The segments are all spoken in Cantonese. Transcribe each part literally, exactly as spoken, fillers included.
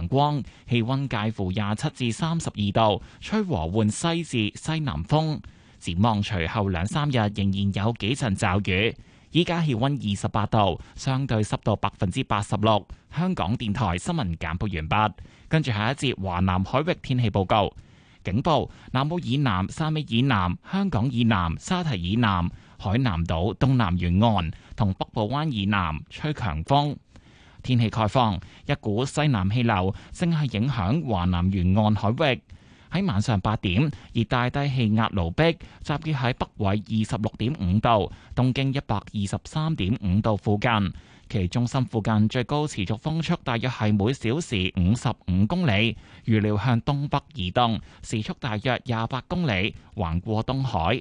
陽光，氣溫介乎廿七至三十二度，吹和緩西至西南風。展望隨後兩三日仍然有幾陣驟雨。依家氣溫二十八度，相對濕度百分之八十六。香港電台新聞簡報完畢，跟住下一節華南海域天氣報告。警報：南澳以南、汕尾以南、香港以南、沙堤以南、海南島東南沿岸同北部灣以南吹強風。天氣概況：一股西南氣流正係影響華南沿岸海域。喺晚上八點，熱帶低氣壓盧碧集結喺北緯二十六點五度、東經一百二十三點五度附近。其中心附近最高持續風速大約係每小時五十五公里，預料向東北移動，時速大約廿八公里，橫過東海。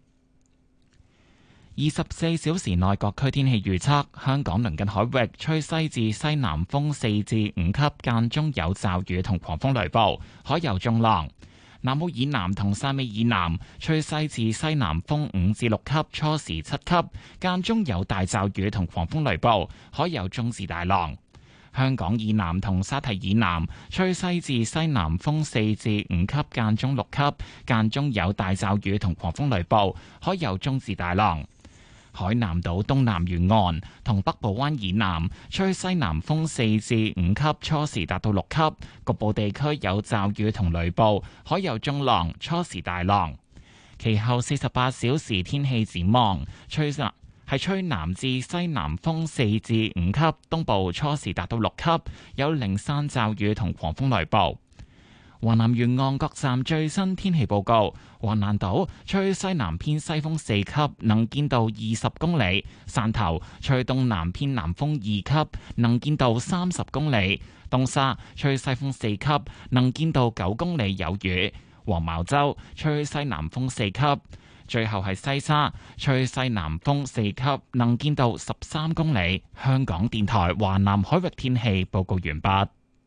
二十四小時內各區天氣預測：香港鄰近海域吹西至西南風四至五級，間中有驟雨同狂風雷暴，海有中浪。南澳以南同汕尾以南吹西至西南風五至六級，初時七級，間中有大驟雨同狂風雷暴，海有中至大浪。香港以南同沙堤以南吹西至西南風四至五級，間中六級，間中有大驟雨同狂風雷暴，海有中至大浪。海南島東南沿岸同北部灣以南吹西南風四至五級，初時達到六級，局部地區有驟雨同雷暴，海有中浪，初時大浪。其後四十八小時天氣展望，吹係吹南至西南風四至五級，東部初時達到六級，有零散驟雨同狂風雷暴。華南沿岸各站最新天氣報告：橫瀾島吹西南偏西風四級，能見度二十公里；汕頭吹東南偏南風二級，能見度三十公里；東沙吹西風四級，能見度九公里，有雨；黃茅洲吹西南風四級；最後係西沙吹西南風四級，能見度十三公里。香港電台華南海域天氣報告完畢。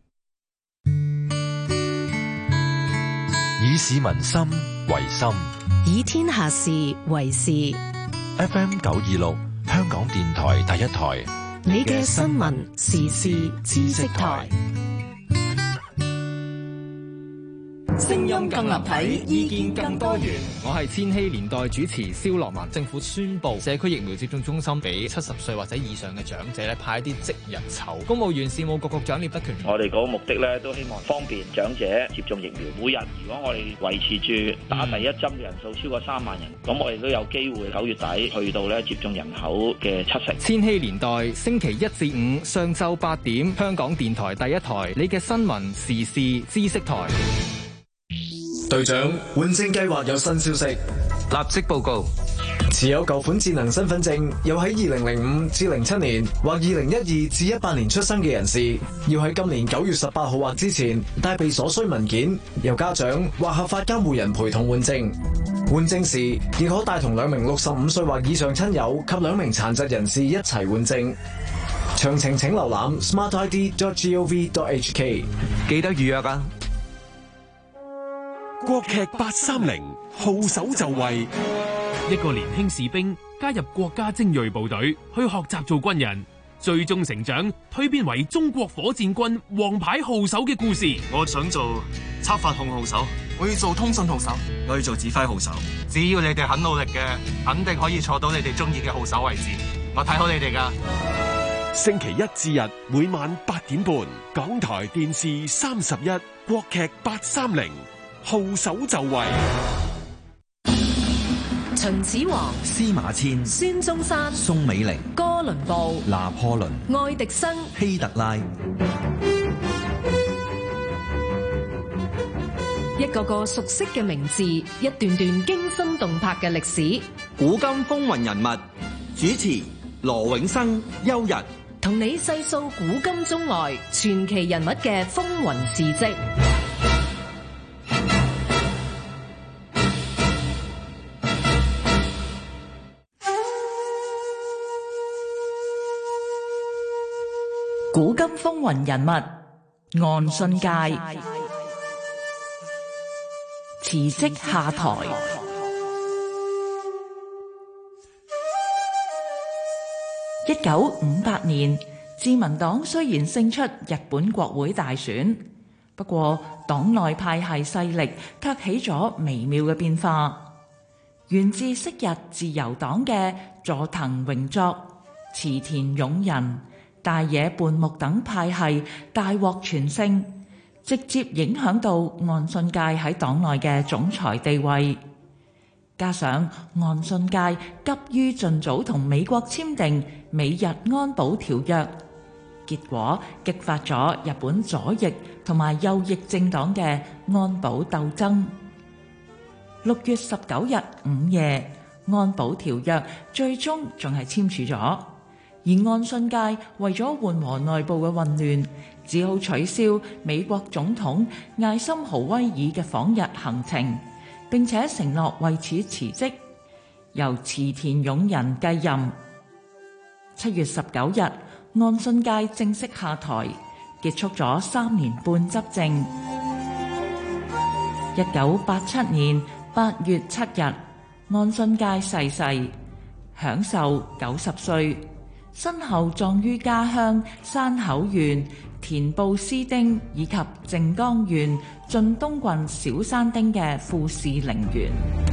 以市民心為心， 以天下事為事。 F M 九二六，香港電台第一台， 你嘅新聞時事知識台。 聲音更立體，意見更多元。 我係千禧年代主持蕭樂文。政府宣布社區疫苗接種中心俾七十歲或者以上嘅長者咧派一啲即日籌。公務員事務局局長聶德權， 我哋嗰個目的咧都希望方便長者接種疫苗。每日如果我哋維持住打第一針嘅人數超過三萬人，咁、嗯、我哋都有機會九月底去到咧接種人口嘅七成。 千禧年代星期一至五上晝八點，香港電台第一台，你嘅新聞時事知識台。 隊長，換證計劃有新消息， 立即報告。 持有舊款智能身份證，又喺二零零五至零七年或二零一二至一八年出生嘅人士，要喺今年九月十八號或之前帶備所需文件，由家長或合法監護人陪同換證。換證時，亦可帶同兩名六十五歲或以上親友及兩名殘疾人士一齊換證。詳情請瀏覽 smart I D dot gov dot H K。 記得預約啊！ 國劇八三零，號手就位。一個年輕士兵加入國家精銳部隊，去學習做軍人，最終成長，蛻變為中國火箭軍王牌號手嘅故事。 我想做測發控號手，我要做通訊號手，我要做指揮號手。只要你哋肯努力嘅，肯定可以坐到你哋中意嘅號手位置。我睇好你哋噶。 星期一至日每晚八點半，港台電視三十一，國劇八三零。號手就位。 秦始皇、 司馬遷、 孫中山、 宋美齡、 哥倫布、 拿破崙、 愛迪生、 希特拉， 一個個熟悉嘅名字，一段段驚心動魄嘅歷史。 古今風雲人物，主持羅永生、邱日， 同你細數古今中外傳奇人物嘅風雲事跡。 古今風雲人物，岸信介辭職下台。一九五八年， 自民黨雖然勝出日本國會大選，不過黨內派系勢力卻起咗微妙嘅變化。源自昔日自由黨嘅佐藤榮作、池田勇人、大野半木等派系大獲全勝，直接影響到岸信介喺黨內嘅總裁地位。加上岸信介急於盡早同美國簽訂美日安保條約，結果激發咗日本左翼同埋右翼政黨嘅安保鬥爭。六月十九日午夜，安保條約最終仲係簽署咗，而岸信介為咗緩和內部嘅混亂，只好取消美國總統艾森豪威爾嘅訪日行程，並且承諾為此辭職，由池田勇人繼任。七月十九日，岸信介正式下台，結束咗三年半執政。一九八七年八月七日，岸信介逝世，享壽九十歲，身後葬於家鄉山口縣田布斯町以及靜岡縣晉東郡小山町嘅富士陵園。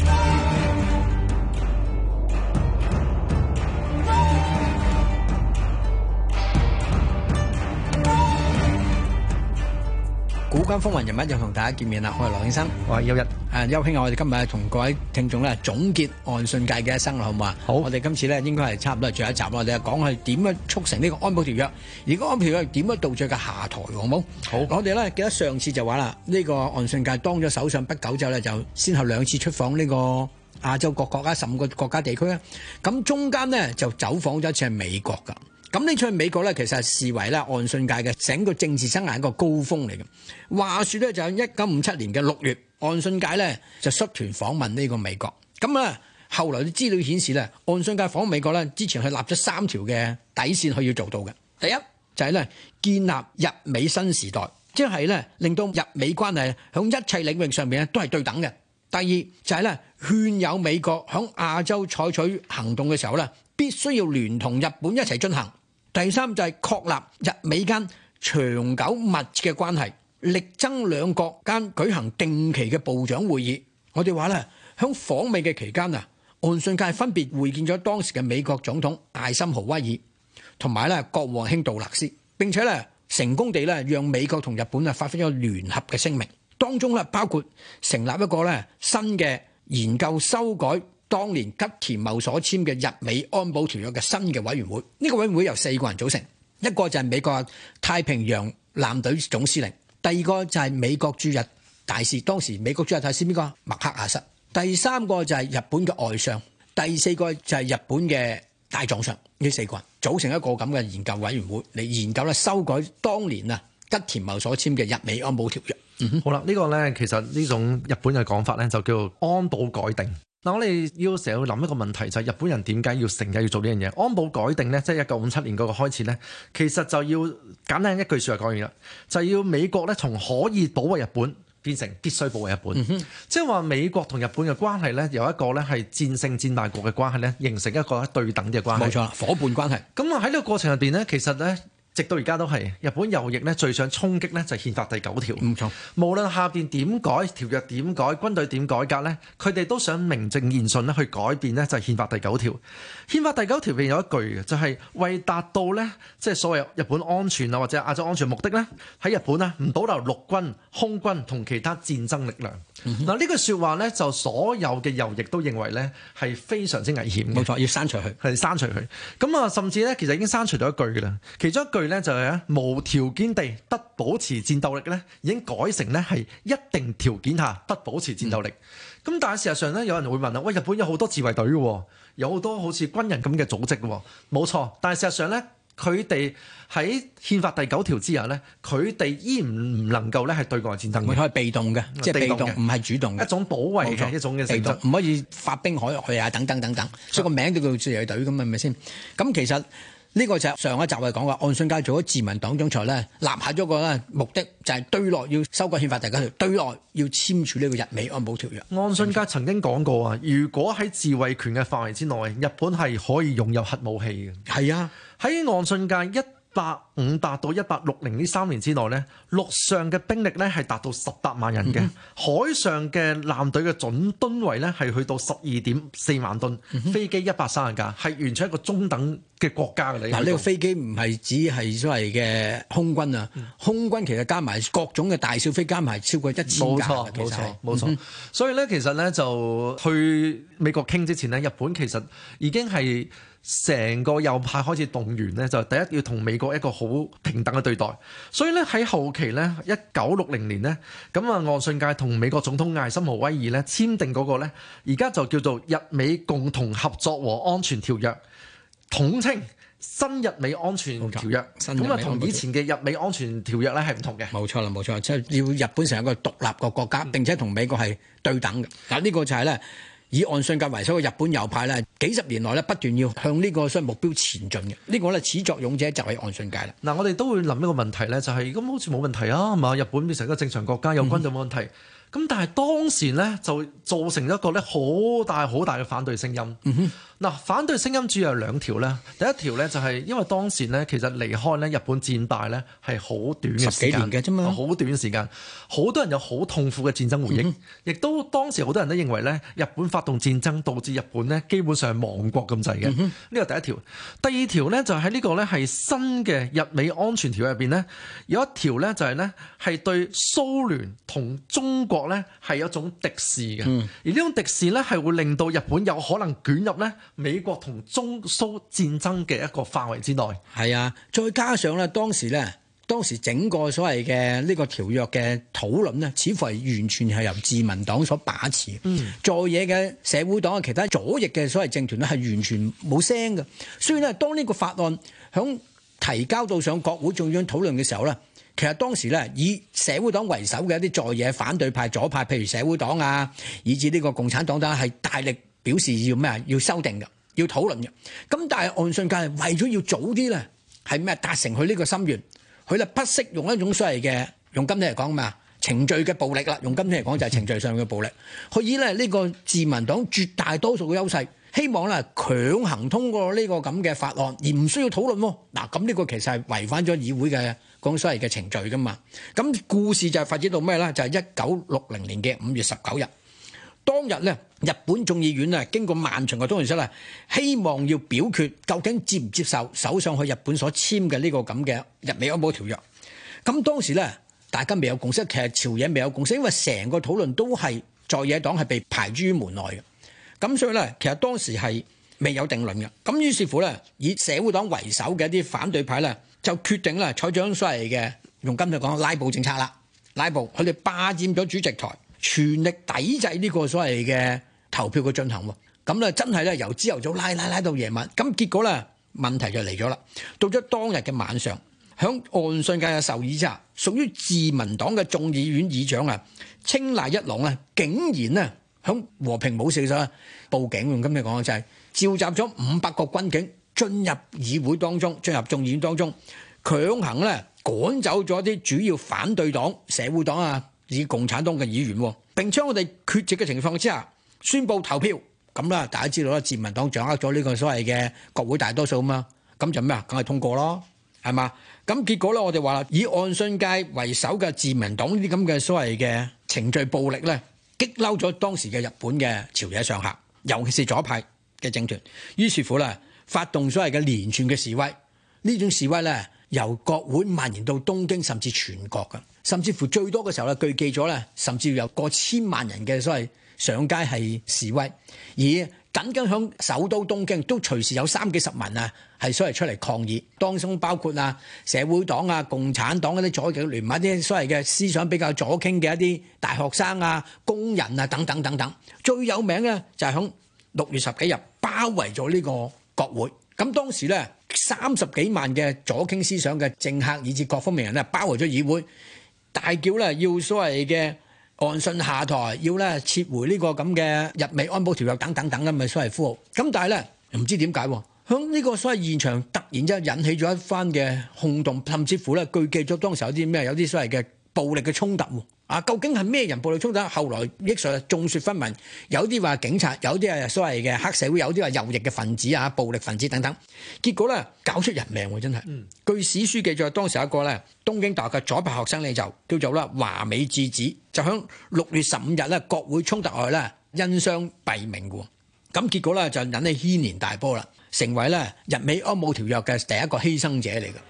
古今風雲人物又同大家見面啦，我係羅永生，我係邱一。誒，邱兄，我哋今日同各位聽眾咧總結岸信介嘅一生啦，好唔好啊？好。我哋今次咧應該係差唔多係最後一集啦，我哋講係點樣促成呢個安保條約，而個安保條約點樣導致佢下台，好唔好？好。我哋咧記得上次就話啦，呢個岸信介當咗首相不久之後咧，就先後兩次出訪呢個亞洲各國啊，十五個國家地區啊，咁中間呢，就走訪咗一次係美國㗎。咁呢出去美國咧，其實係視為咧岸信介嘅整個政治生涯一個高峰嚟嘅。話說咧，就喺一九五七年嘅六月，岸信介咧就率團訪問呢個美國。咁啊，後來啲資料顯示咧，岸信介訪美國咧，之前係立咗三條嘅底線，佢要做到嘅。第一就係咧建立日美新時代，即係咧令到日美關係響一切領域上面咧都係對等嘅。第二就係咧勸誘美國響亞洲採取行動嘅時候咧，必須要聯同日本一齊進行。第三就係確立日美間長久密切嘅關係，力爭兩國間舉行定期嘅部長會議。我哋話咧，響訪美嘅期間啊，岸信介分別會見咗當時嘅美國總統艾森豪威爾同埋咧國王卿杜勒斯，並且咧成功地咧讓美國同日本啊發揮咗聯合嘅聲明，當中咧包括成立一個咧新嘅研究修改當年吉田茂所簽嘅日美安保條約嘅新嘅委員會，呢、這個委員會由四個人組成，一個就係美國太平洋艦隊總司令，第二個就係美國駐日大使，當時美國駐日大使邊個？麥克阿瑟，第三個就係日本嘅外相，第四個就係日本嘅大藏相，呢四個人組成一個咁嘅研究委員會嚟研究咧修改當年啊吉田茂所簽嘅日美安保條約。 嗯、好啦，呢、這個咧其實呢種日本嘅講法咧就叫做安保改定。嗱，我哋要成日要諗一個問題，就係、是、日本人點解要成日要做呢樣嘢？安保改定咧，即係一九五七年嗰個開始咧，其實就要簡單一句説話講完啦，就係、是、要美國咧從可以保衛日本變成必須保衛日本，嗯、即係話美國同日本嘅關係咧，由一個咧係戰勝戰敗國嘅關係咧，形成一個對等嘅關係。冇錯啦，夥伴關係。咁啊喺呢個過程入邊咧，其實咧。直到而家都係日本右翼咧，最想衝擊咧就係憲法第九條。唔錯，無論下邊點改條約點改，軍隊點改革咧，佢哋都想名正言順咧去改變咧就係憲法第九條。憲法第九條入邊有一句嘅，就係為達到咧即係所謂日本安全啊或者亞洲安全目的咧，喺日本啊唔保留陸軍、空軍同其他戰爭力量。嗱、嗯、呢句説話咧，就所有嘅右翼都認為咧係非常之危險嘅。冇錯，要刪除佢，係刪除佢。咁啊，甚至咧其實已經刪除咗一句嘅啦。其中一句咧就係咧無條件地不保持戰鬥力咧，已經改成咧係一定條件下不保持戰鬥力。咁、嗯、但係事實上咧，有人會問啦，喂，日本有好多自衛隊嘅，有好多好似軍人咁嘅組織嘅，冇錯。但係事實上咧，佢哋喺憲法第九條之下咧，佢哋依然唔能夠咧係對外戰爭嘅，佢係被動嘅，即係被動，唔係主動嘅，一種保衛嘅一種嘅被動，唔可以發兵海入去啊，等等等等。所以個名都叫自衛隊咁啊，係咪先？咁其實。呢、這個就係上一集我哋講過，岸信介做咗自民黨總裁咧，立下咗個咧目的就係對內要修改憲法第九條，對內要簽署呢個日美安保條約。岸信介曾經講過啊，如果喺自衛權嘅範圍之內，日本係可以擁有核武器嘅。係啊，喺岸信介一八五八到一八六零呢三年之內咧，陸上嘅兵力咧係達到十八萬人嘅，嗯、海上嘅艦隊嘅總噸位咧係去到十二點四萬噸，嗯、飛機一百三十架，係完全一個中等嘅國家嘅。 嗱，呢個飛機唔係只係所謂嘅空軍啊，嗯、空軍其實加埋各種嘅大小飛加埋超過一千架。冇錯， 冇錯，冇錯。所以咧，其實咧就去美國傾之前咧，日本其實已經係成個右派開始動員咧，就第一要同美國一個好平等嘅對待。所以咧喺後期咧，一九六零年咧，咁啊岸信介同美國總統艾森豪威爾咧簽訂嗰個咧，而家就叫做日美共同合作和安全條約，統稱新日美安全條約。咁啊同以前嘅日美安全條約咧係唔同嘅。冇錯啦，冇錯，即係要日本成一個獨立嘅國家，並且同美國係對等嘅。嗱，呢個就係咧。以岸信介為首嘅日本右派咧，幾十年來咧不斷要向呢個所謂目標前進嘅，呢、這個咧始作俑者就係岸信介啦。嗱，我哋都會諗一個問題咧，就係、是、咁好似冇問題啊，係嘛？日本變成一個正常國家，有軍就冇問題。嗯咁但係當時咧就造成咗一個咧好大好大嘅反對聲音。嗱、嗯哼，反對聲音主要有兩條咧。第一條咧就係因為當時咧其實離開咧日本戰敗咧係好短嘅時間，十幾年嘅啫嘛，好短時間，好多人有好痛苦嘅戰爭回憶，亦、嗯、哼都當時好多人都認為咧日本發動戰爭導致日本咧基本上亡國咁滯嘅。呢個、嗯、哼第一條。第二條咧就喺呢個咧係新嘅日美安全條約入邊咧有一條咧就係咧係對蘇聯同中國咧係一種敵視嘅，嗯、而呢種敵視咧係會令到日本有可能捲入咧美國同中蘇戰爭嘅一個範圍之內。係啊，再加上咧當時咧，當時整個所謂嘅呢個條約嘅討論咧，似乎係完全係由自民黨所把持。嗯，在野嘅社會黨嘅其他左翼嘅所謂政團咧係完全冇聲嘅。所以咧，當呢個法案響提交到上國會中央討論嘅時候咧。其實當時咧，以社會黨為首嘅一啲在野反對派左派，譬如社會黨啊，以至呢個共產黨等，係大力表示要咩啊？要修訂嘅，要討論嘅。咁但係岸信介為咗要早啲咧，係咩達成佢呢個心願，佢咧不惜用一種所謂嘅用今天嚟講咩啊程序嘅暴力啦，用今天嚟講就係程序上嘅暴力。佢以咧呢個自民黨絕大多數嘅優勢，希望咧強行通過呢個咁嘅法案，而唔需要討論喎。嗱，咁呢個其實係違反咗議會嘅講所謂嘅程序噶嘛。咁故事就係發展到咩咧？就係一九六零年嘅五月十九日，當日咧日本眾議院啊經過漫長嘅討論室咧，希望要表決究竟接唔接受首相去日本所簽嘅呢個咁嘅日美安保條約。咁當時咧大家未有共識，其實朝野未有共識，因為成個討論都係在野黨係被排諸於門外嘅。咁所以咧，其實當時係未有定論嘅。咁於是乎咧，以社會黨為首嘅一啲反對派咧，就決定咧採取所謂嘅用今日講拉布政策啦。拉布，佢哋霸佔咗主席台，全力抵制呢個所謂嘅投票嘅進行喎。咁咧真係咧由朝頭早拉拉拉到夜晚。咁結果咧問題就嚟咗啦。到咗當日嘅晚上，響岸信介嘅授意之下，屬於自民黨嘅眾議院議長啊青瀨一郎啊，竟然咧〜響和平冇事嘅時候報警，用今日講嘅就係召集咗五百個軍警進入議會當中，進入眾議院當中，強行咧趕走咗啲主要反對黨、社會黨啊，以共產黨嘅議員，並且我哋缺席嘅情況之下，宣布投票。咁啦，大家知道啦，自民黨掌握咗呢個所謂嘅國會大多數嘛，咁就咩啊？梗係通過咯，係嘛？咁結果咧，我哋話啦，以岸信介為首嘅自民黨呢啲咁嘅所謂嘅程序暴力咧，激嬲咗當時嘅日本嘅朝野上下，尤其是左派嘅政團，於是乎咧發動所謂嘅連串嘅示威。呢種示威咧由國會蔓延到東京，甚至全國嘅，甚至乎最多嘅時候咧，據記咗咧，甚至有過千萬人嘅所謂上街係示威，而僅僅響首都東京都隨時有三幾十萬啊，係所謂出嚟抗議，當中包括啊社會黨啊、共產黨嗰啲左翼聯盟啲所謂嘅思想比較左傾嘅一啲大學生啊、工人啊等等等等。最有名嘅就係響六月十幾日包圍咗呢個國會。咁當時咧三十幾萬嘅左傾思想嘅政客以至各方面人咧包圍咗議會，大叫咧要所謂嘅岸信下台，要咧撤回呢個咁嘅日美安保條約等等等咁嘅所謂呼號。咁但係咧唔知點解喎，響呢個所謂現場突然之間引起咗一番嘅轟動，甚至乎咧據記咗當時有啲咩有啲所謂嘅暴力嘅衝突喎。 啊，究竟係咩人暴力衝突？後來憶述眾說紛紜，有啲話警察，有啲係所謂嘅黑社會，有啲話右翼嘅分子啊、暴力分子等等。結果咧搞出人命喎，真係。嗯、據史書記載，當時有一個咧東京大學嘅左派學生咧就叫做啦華美智子，就響六月十五日咧國會衝突外咧因傷斃命嘅。咁結果咧就引起軒然大波啦，成為咧日美安保條約嘅第一個犧牲者嚟嘅。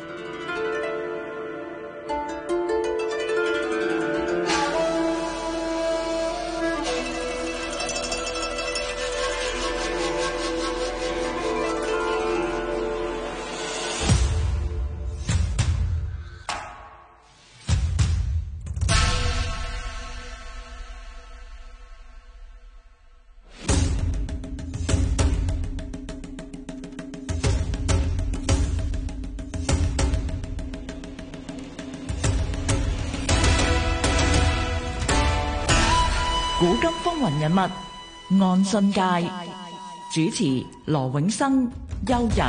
古今風雲人物，岸信介，主持羅永生、邱日。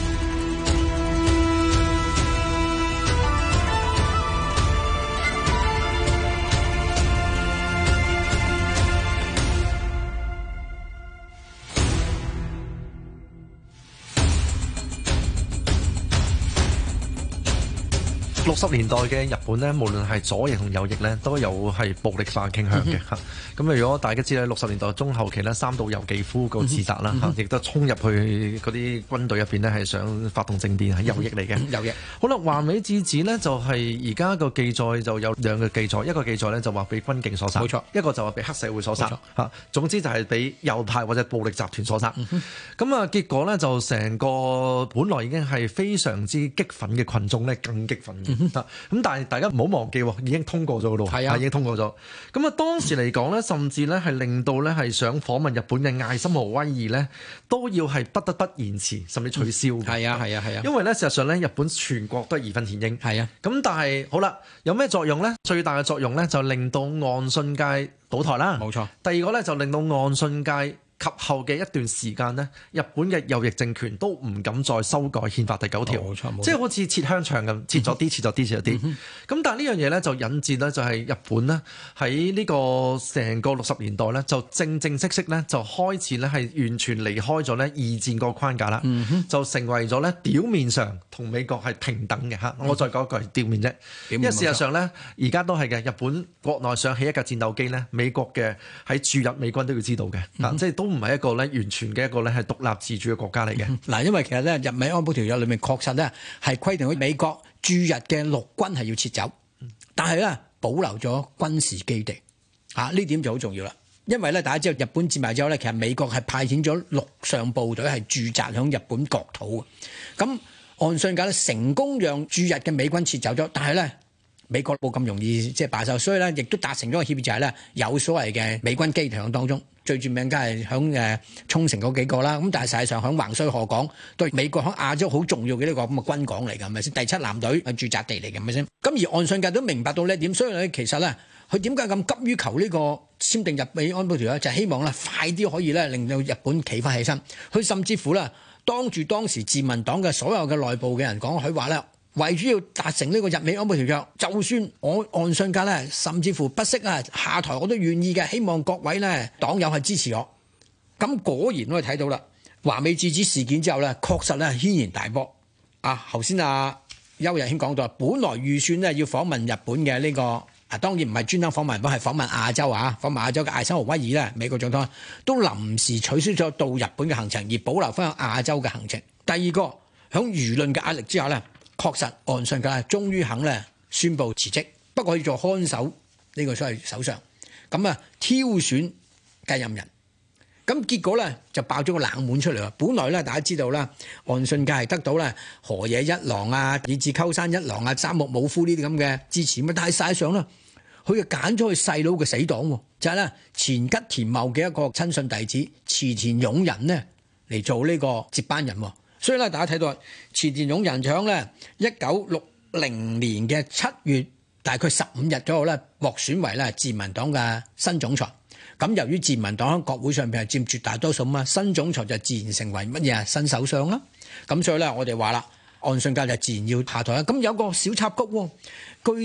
六十年代嘅日本咧，無論係左翼同右翼咧，都有係暴力化傾向嘅嚇。咁、嗯、啊，如果大家知咧，六十年代中後期咧，三島由紀夫個自殺啦嚇，亦、嗯、都衝入去嗰啲軍隊入邊咧，係想發動政變，係右翼嚟嘅。右翼。好啦，華美智子呢，就係而家個記載就有兩個記載，一個記載咧就話被軍警所殺，冇錯；一個就話被黑社會所殺嚇。總之就係俾右派或者暴力集團所殺。咁、嗯、啊，結果咧就成個本來已經係非常之激憤嘅群眾咧，更激憤嘅。咁、嗯、但係大家唔好忘記，已經通過咗咯，係啊，已經通過咗。咁啊，當時嚟講咧，甚至咧係令到咧係想訪問日本嘅艾森豪威爾咧，都要係不得不延遲，甚至取消。係啊，係啊，係啊。因為咧，事實上咧，日本全國都係義憤填膺。係啊。咁但係好啦，有咩作用咧？最大嘅作用咧，就令到岸信介倒台啦。冇錯。第二個咧，就令到岸信介及後嘅一段時間呢，日本嘅右翼政權都唔敢再修改憲法第九條，即係好似切香腸咁，切咗啲，切咗啲，切咗啲。咁但係呢樣嘢咧就引致咧就係日本呢喺呢個成個六十年代咧就正正式式咧就開始咧係完全離開咗咧二戰個框架啦，就成為咗咧表面上同美國係平等嘅嚇。我再講一句表面啫，因為事實上咧而家都係嘅，日本國內想起一架戰鬥機咧，美國嘅喺駐日美軍都要知道嘅，嗱即係都。唔係一個咧完全嘅一個咧係獨立自主嘅國家嚟嘅。嗱，因為其實咧日美安保條約裏面確實咧係規定咗美國駐日嘅陸軍係要撤走，但係咧保留咗軍事基地。啊，呢點就好重要啦。因為咧大家知道日本戰敗之後咧，其實美國係派遣咗陸上部隊係駐紮響日本國土嘅。咁岸信介咧成功讓駐日嘅美軍撤走咗，但係咧美國冇咁容易即係罷手，所以咧亦都達成咗個協議，就係咧有所謂嘅美軍基地響當中。最著名梗係響誒沖繩嗰幾個啦，咁但係實際上響橫須賀港對美國響亞洲好重要嘅呢個咁嘅軍港嚟㗎，係咪先？第七艦隊係駐紮地嚟嘅，係咪先？咁而岸信介都明白到呢點，所以咧其實咧佢點解咁急於求呢個簽訂日美安保條約，就係、是、希望咧快啲可以咧令到日本企翻起身。佢甚至乎咧當住當時自民黨嘅所有嘅內部嘅人講，佢話咧。為咗要達成呢個日美安保條約，就算我岸信介咧，甚至乎不惜啊下台，我都願意嘅。希望各位咧黨友係支持我。咁果然我哋睇到啦，華美智子事件之後咧，確實咧軒然大波。啊，頭先啊邱日興講到，本來預算咧要訪問日本嘅呢、這個啊，當然唔係專登訪問日本，係訪問亞洲啊，訪問亞洲嘅艾森豪威爾咧，美國總統都臨時取消咗到日本嘅行程，而保留翻亞洲嘅行程。第二個響輿論嘅壓力之下咧。確實，岸信介終於肯咧宣布辭職，不過要做看守呢個所謂首相，咁啊挑選繼任人，咁結果咧就爆咗個冷門出嚟啦。本來咧大家知道啦，岸信介係得到咧河野一郎啊，以至鳩山一郎啊、三木武夫呢啲咁嘅支持，但係實際上咧，佢就揀咗佢細佬嘅死黨，就係、是、咧前吉田茂嘅一個親信弟子池田勇人呢嚟做呢個接班人。所以咧，大家睇到池田勇人響咧一九六零年嘅七月，大概十五日左右咧，獲選為咧自民黨嘅新總裁。咁由於自民黨喺國會上邊係佔絕大多數嘛，新總裁就自然成為乜嘢啊？新首相啦。咁所以咧，我哋話啦，岸信介就自然要下台啦。咁有個小插曲喎，據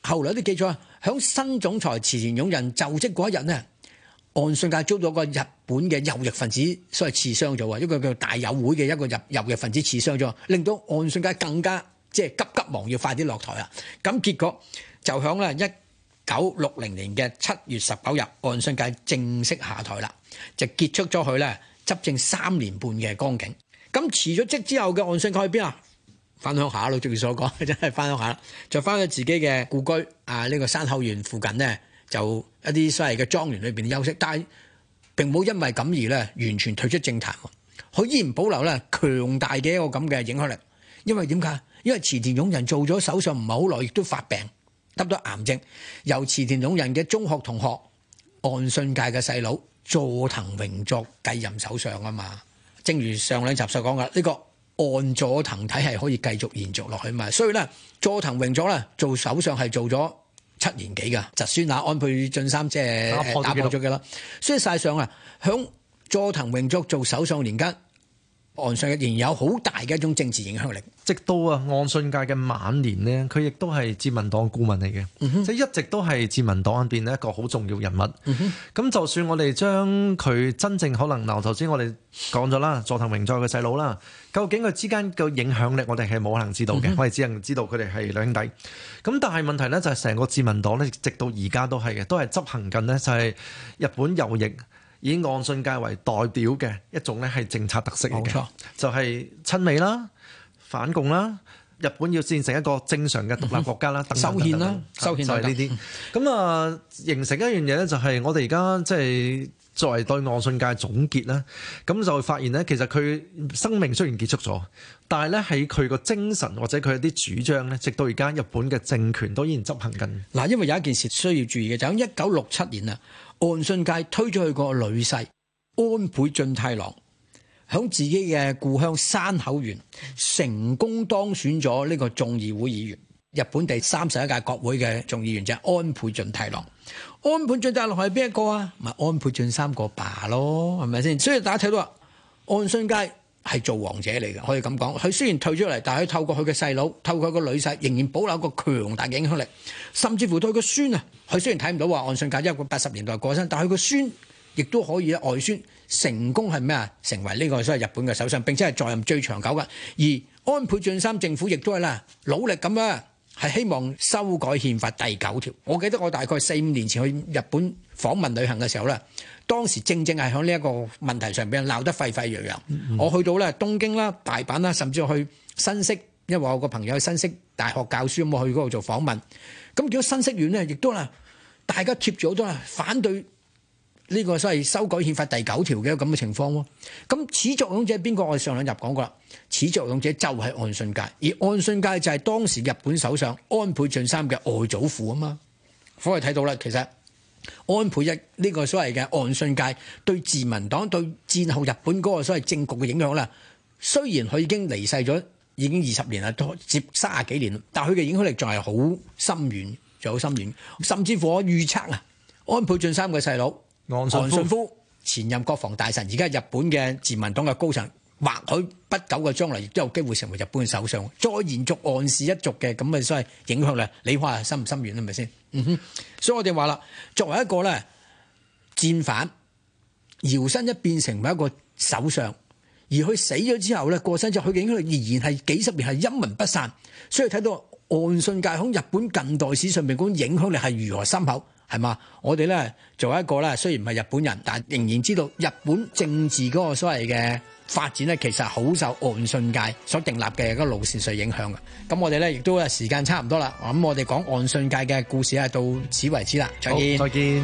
後來都記咗啊，響新總裁池田勇人就職嗰一日呢，岸信介遭到個日本嘅右翼分子所謂刺傷咗啊，一個叫大友會嘅一個入右翼分子刺傷咗，令到岸信介更加即係急急忙要快啲落台啊！咁結果就響咧一九六零年嘅七月十九日，岸信介正式下台啦，就結束咗佢咧執政三年半嘅光景。咁辭咗職之後嘅岸信介去邊啊？翻鄉下咯，正如所講，真係翻鄉下啦，就翻去自己嘅故居啊！呢、這個山口縣附近呢，就一啲所謂嘅莊園裏邊休息，但係並冇因為咁而咧完全退出政壇，佢依然保留咧強大嘅一個咁嘅影響力。因為點解？因為池田勇人做咗首相唔係好耐，亦都發病得咗癌症，由池田勇人嘅中學同學岸信介嘅細佬佐藤榮作繼任首相啊嘛。正如上兩集所講嘅，呢個岸佐藤體系可以繼續延續落去嘛，所以咧佐藤榮作咧做首相係做咗七年幾噶，侄孫啊安倍晉三即係打破咗嘅啦。所以實際上啊，響佐藤榮作做首相年間，岸信介仍然有好大嘅一種政治影響力。 直到啊岸信介嘅晚年呢，佢亦都係自民黨顧問嚟嘅，嗯、即係一直都係自民黨入邊一個好重要人物。咁、嗯、就算我哋將佢真正可能嗱，頭先我哋講咗啦，佐藤榮作嘅細佬啦，究竟佢之間嘅影響力，我哋係冇可能知道嘅、嗯，我哋只能知道佢哋係兩兄弟。咁但係問題咧就係成個自民黨咧，直到而家都係嘅，都係執行緊呢，就係日本右翼以岸信介為代表嘅一種咧係政策特色嚟嘅，就係親美啦、反共啦，日本要變成一個正常嘅獨立國家啦，修憲啦，修憲就係呢啲。咁啊，形成一樣嘢咧，就係我哋而家即係作為對岸信介總結啦，咁就會發現咧，其實佢生命雖然結束咗，但係咧喺佢個精神或者佢一啲主張咧，直到而家日本嘅政權都依然執行緊。嗱，因為有一件事需要注意嘅，就喺一九六七年啊，岸信介推咗佢個女婿安倍晉太郎，響自己嘅故鄉山口縣成功當選咗呢個眾議會議員，日本第三十一屆國會嘅眾議員就係安倍晉太郎。安倍晉太郎係邊一個啊？咪安倍晉三個爸咯，係咪先？所以大家睇到啊，岸信介係做王者嚟嘅，可以咁講。佢雖然退出嚟，但係佢透過佢嘅細佬，透過佢個女婿，仍然保留一個強大嘅影響力，甚至乎對佢個孫啊，佢雖然睇唔到話岸信介因為八十年代過身，但係佢個孫亦都可以外孫成功係咩啊？成為呢個所謂日本嘅首相，並且係在任最長久嘅。而安倍晉三政府亦都係啦，努力咁樣係希望修改憲法第九條。我記得我大概四五年前去日本訪問旅行嘅時候咧，當時正正係喺呢一個問題上俾人鬧得沸沸揚揚。嗯、我去到咧東京啦、大阪啦，甚至去新潟，因為我個朋友喺新潟大學教書，咁我去嗰度做訪問。咁見到新潟縣咧，亦都啦，大家貼住好多啦反對呢個所謂修改憲法第九條嘅咁嘅情況喎。咁始作俑者邊個？我哋上兩集講過啦，始作俑者就係岸信介，而岸信介就係當時日本首相安倍晉三嘅外祖父啊嘛。可以睇到啦，其實安倍一呢個所謂嘅岸信介對自民黨對戰後日本嗰個所謂政局嘅影響啦，雖然佢已經離世咗，已經二十年啦，接三十幾年，但佢嘅影響力仲係好深遠，仲好深遠。甚至乎我預測啊，安倍晉三嘅細佬岸信夫前任國防大臣，而家日本嘅自民黨嘅高層，或許不久嘅將來亦都有機會成為日本嘅首相，再延續岸氏一族嘅咁嘅所謂影響力，你話深唔深遠係咪先？嗯哼，所以我哋話啦，作為一個咧戰犯，搖身一變成為一個首相，而佢死咗之後咧過身之後，佢嘅影響力仍然係幾十年係陰魂不散，所以睇到岸信介喺日本近代史上面嗰種影響力係如何深厚。係嘛？我哋咧作為一個咧，雖然唔係日本人，但仍然知道日本政治嗰個所謂嘅發展咧，其實好受岸信介所訂立嘅嗰個路線上影響嘅。咁我哋咧亦都時間差唔多啦。咁我哋講岸信介嘅故事係到此為止啦。再見，再見。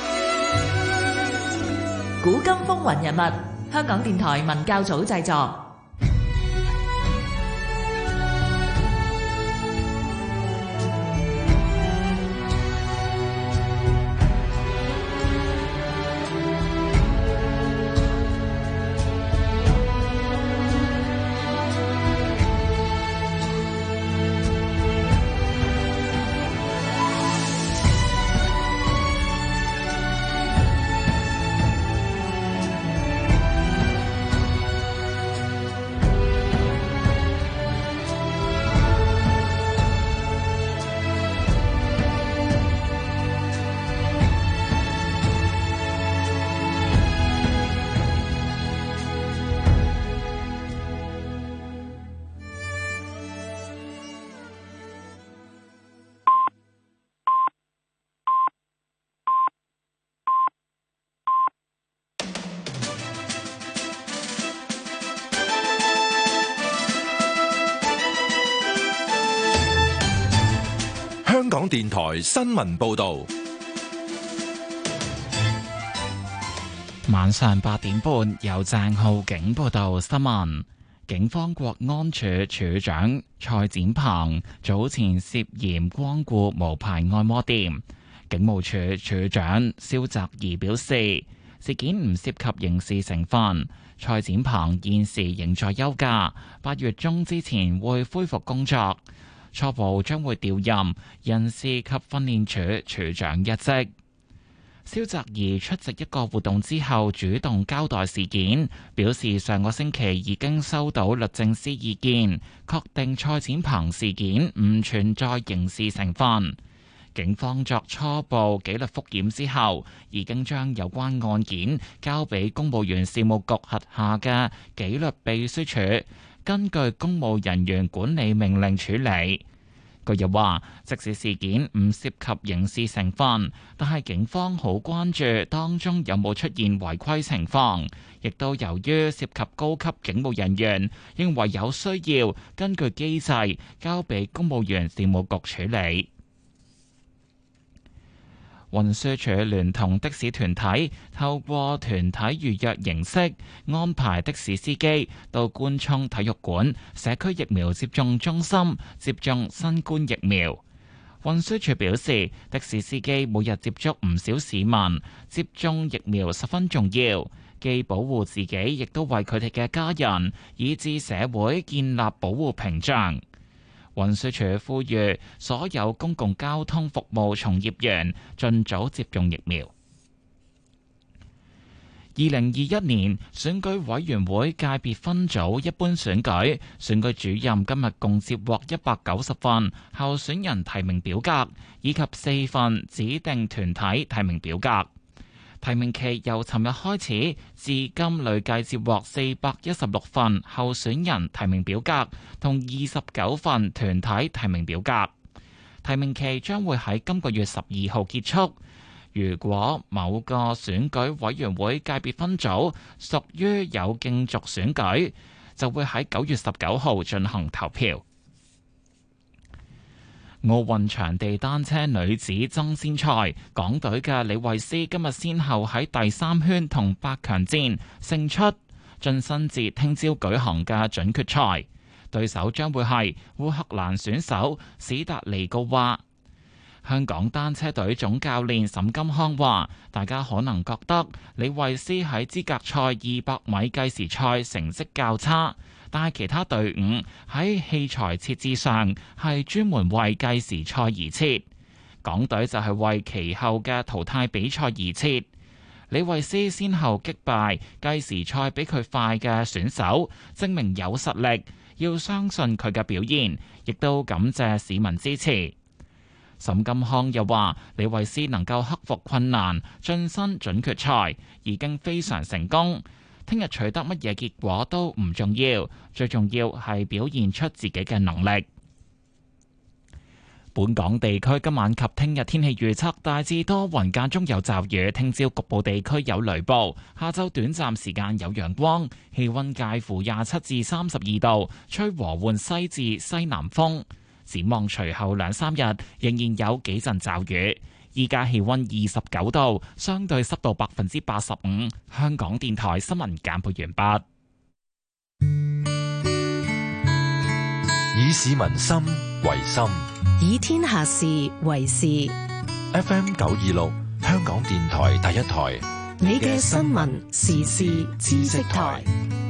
古今風雲人物，香港電台文教組製作。 港電台新聞報道。 晚上八點半，由鄭浩景報道新聞。警方國安處處長蔡展鵬早前涉嫌光顧無牌按摩店，警務處處長蕭澤頤表示，事件唔涉及刑事成分。蔡展鵬現時仍在休假，八月中之前會恢復工作，初步將會調任人事及訓練處處長一職。蕭澤頤出席一個活動之後，主動交代事件，表示上個星期已經收到律政司意見，確定蔡展鵬事件唔存在刑事成分。警方作初步紀律覆檢之後，已經將有關案件交俾公務員事務局轄下嘅紀律秘書處，根據公務人員管理命令處理。佢又話，即使事件唔涉及刑事成分，但係警方好關注當中有冇出現違規情況，亦都由於涉及高級警務人員，認為有需要根據機制交俾公務員事務局處理。運輸署聯同的士團體，透過團體預約形式安排的士司機到官涌體育館社區疫苗接種中心接種新冠疫苗。運輸署表示，的士司機每日接觸唔少市民，接種疫苗十分重要，既保護自己，亦都為佢哋嘅家人以至社會建立保護屏障。運輸署呼籲所有公共交通服務從業員盡早接種疫苗。二零二一年選舉委員會界別分組一般選舉，選舉主任今日共接獲一百九十份候選人提名表格，以及四份指定團體提名表格。提名期由尋日開始，至今累計接獲四百一十六份候選人提名表格，同二十九份團體提名表格。提名期將會喺今個月十二號結束。如果某個選舉委員會界別分組屬於有競逐選舉，就會喺九月十九號進行投票。奧運場地單車女子爭先賽，港隊嘅李慧詩今日先後喺第三圈同八強戰勝出，晉身至聽朝舉行嘅準決賽。對手將會係烏克蘭選手史達尼高娃。香港單車隊總教練沈金康話，大家可能覺得李慧詩喺資格賽二百米計時賽成績較差，但係其他隊伍喺器材設置上係專門為計時賽而設，港隊就係為其後嘅淘汰比賽而設。李慧詩先後擊敗計時賽比佢快嘅選手，證明有實力，要相信佢嘅表現，亦都感謝市民支持。沈金康又話，李慧詩能夠克服困難晉身準決賽已經非常成功，聽日取得乜嘢結果都唔重要，最重要係表現出自己嘅能力。本港地區今晚及聽日天氣預測大致多雲，間中有驟雨，聽朝局部地區有雷暴，下晝短暫時間有陽光，氣溫介乎廿七至三十二度，吹和緩西至西南風。展望隨後兩三日仍然有幾陣驟雨，依家氣溫二十九度，相對濕度百分之八十五。香港電台新聞簡報完畢。 以市民心為心， 以天下事為事。 F M 九二六，香港電台第一台， 你嘅新聞時事知識台。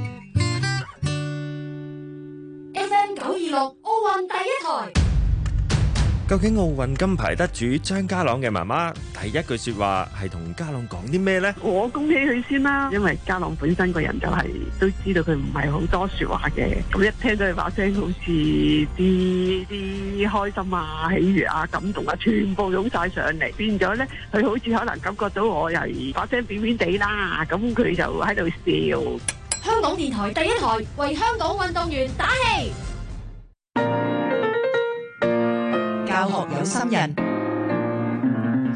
F M 九二六奧運第一台。 究竟奧運金牌得主張家朗嘅媽媽第一句說話係同家朗講啲咩呢？ 我恭喜佢先啦，因為家朗本身個人就係、是、都知道佢唔係好多說話嘅，咁一聽到佢把聲，好似啲啲開心啊、喜悅啊、感動啊，全部湧晒上嚟，變咗咧，佢好似可能感覺到我又把聲扁扁地啦，咁佢就喺度笑。 香港電台第一台為香港運動員打氣。 教學有心人，